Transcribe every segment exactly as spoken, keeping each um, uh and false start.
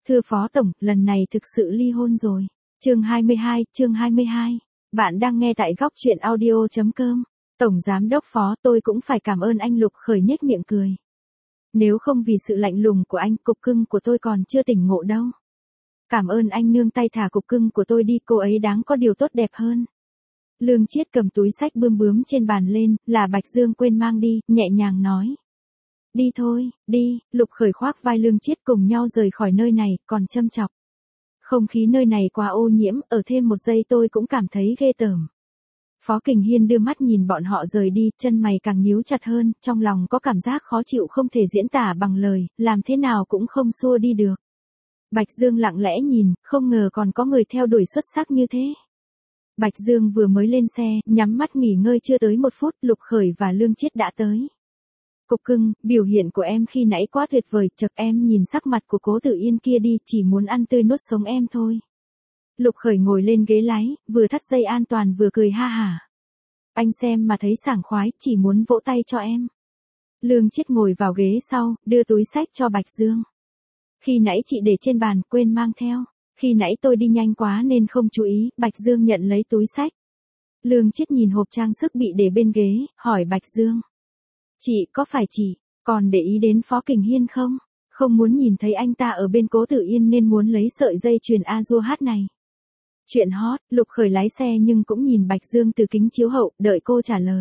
Thưa Phó Tổng, lần này thực sự ly hôn rồi. Chương hai mươi hai, chương hai mươi hai. Bạn đang nghe tại góc truyện audio chấm com. Tổng Giám đốc Phó, tôi cũng phải cảm ơn anh. Lục Khởi nhếch miệng cười. Nếu không vì sự lạnh lùng của anh, cục cưng của tôi còn chưa tỉnh ngộ đâu. Cảm ơn anh nương tay thả cục cưng của tôi đi, cô ấy đáng có điều tốt đẹp hơn. Lương Chiết cầm túi xách bươm bướm trên bàn lên, là Bạch Dương quên mang đi, nhẹ nhàng nói. Đi thôi, đi. Lục Khởi khoác vai Lương Chiết cùng nhau rời khỏi nơi này, còn châm chọc. Không khí nơi này quá ô nhiễm, ở thêm một giây tôi cũng cảm thấy ghê tởm. Phó Kình Hiên đưa mắt nhìn bọn họ rời đi, chân mày càng nhíu chặt hơn, trong lòng có cảm giác khó chịu không thể diễn tả bằng lời, làm thế nào cũng không xua đi được. Bạch Dương lặng lẽ nhìn, không ngờ còn có người theo đuổi xuất sắc như thế. Bạch Dương vừa mới lên xe, nhắm mắt nghỉ ngơi chưa tới một phút, Lục Khởi và Lương Chiết đã tới. Cục cưng, biểu hiện của em khi nãy quá tuyệt vời, chật em nhìn sắc mặt của Cố Tử Yên kia đi, chỉ muốn ăn tươi nuốt sống em thôi. Lục Khởi ngồi lên ghế lái, vừa thắt dây an toàn vừa cười ha hả. Anh xem mà thấy sảng khoái, chỉ muốn vỗ tay cho em. Lương Chiết ngồi vào ghế sau, đưa túi xách cho Bạch Dương. Khi nãy chị để trên bàn, quên mang theo. Khi nãy tôi đi nhanh quá nên không chú ý, Bạch Dương nhận lấy túi xách. Lương Chiết nhìn hộp trang sức bị để bên ghế, hỏi Bạch Dương. Chị, có phải chị, còn để ý đến Phó Kình Hiên không? Không muốn nhìn thấy anh ta ở bên Cố Tử Yên nên muốn lấy sợi dây chuyền A-du hát này. Chuyện hot, Lục Khởi lái xe nhưng cũng nhìn Bạch Dương từ kính chiếu hậu, đợi cô trả lời.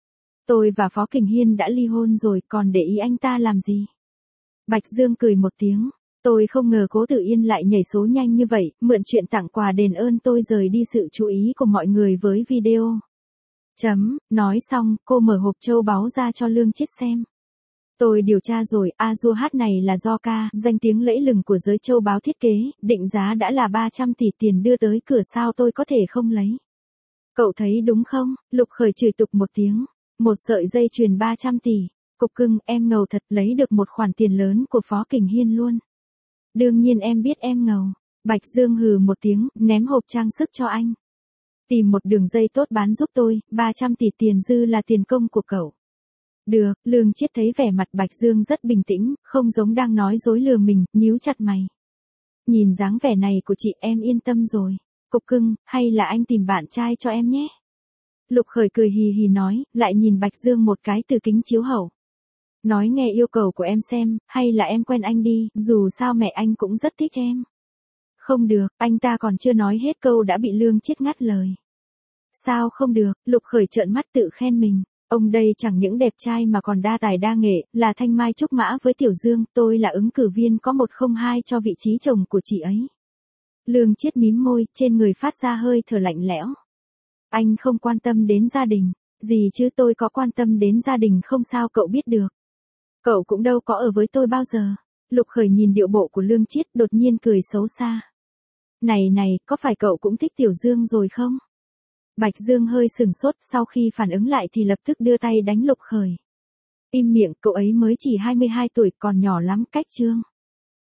Tôi và Phó Kình Hiên đã ly hôn rồi, còn để ý anh ta làm gì? Bạch Dương cười một tiếng. Tôi không ngờ Cố Tử Yên lại nhảy số nhanh như vậy, mượn chuyện tặng quà đền ơn tôi rời đi sự chú ý của mọi người với video. Chấm, nói xong, cô mở hộp châu báu ra cho Lương Chiết xem. Tôi điều tra rồi, A-du hát này là do ca, danh tiếng lẫy lừng của giới châu báu thiết kế, định giá đã là ba trăm tỷ tiền đưa tới cửa, sao tôi có thể không lấy. Cậu thấy đúng không? Lục Khởi chửi tục một tiếng. Một sợi dây chuyền ba trăm tỷ. Cục cưng, em ngầu thật, lấy được một khoản tiền lớn của Phó Kình Hiên luôn. Đương nhiên em biết em ngầu. Bạch Dương hừ một tiếng, ném hộp trang sức cho anh. Tìm một đường dây tốt bán giúp tôi, ba trăm tỷ tiền dư là tiền công của cậu. Được, Lương Chiết thấy vẻ mặt Bạch Dương rất bình tĩnh, không giống đang nói dối lừa mình, nhíu chặt mày. Nhìn dáng vẻ này của chị em yên tâm rồi. Cục cưng, hay là anh tìm bạn trai cho em nhé. Lục Khởi cười hì hì nói, lại nhìn Bạch Dương một cái từ kính chiếu hậu. Nói nghe yêu cầu của em xem, hay là em quen anh đi, dù sao mẹ anh cũng rất thích em. Không được, anh ta còn chưa nói hết câu đã bị Lương Chiết ngắt lời. Sao không được? Lục Khởi trợn mắt tự khen mình. Ông đây chẳng những đẹp trai mà còn đa tài đa nghệ, là thanh mai trúc mã với Tiểu Dương, tôi là ứng cử viên có một không hai cho vị trí chồng của chị ấy. Lương Chiết mím môi, trên người phát ra hơi thở lạnh lẽo. Anh không quan tâm đến gia đình. Gì chứ, tôi có quan tâm đến gia đình không sao cậu biết được. Cậu cũng đâu có ở với tôi bao giờ. Lục Khởi nhìn điệu bộ của Lương Chiết đột nhiên cười xấu xa. Này này, có phải cậu cũng thích Tiểu Dương rồi không? Bạch Dương hơi sừng sốt, sau khi phản ứng lại thì lập tức đưa tay đánh Lục Khởi. Im miệng, cậu ấy mới chỉ hai mươi hai tuổi, còn nhỏ lắm, cách chương.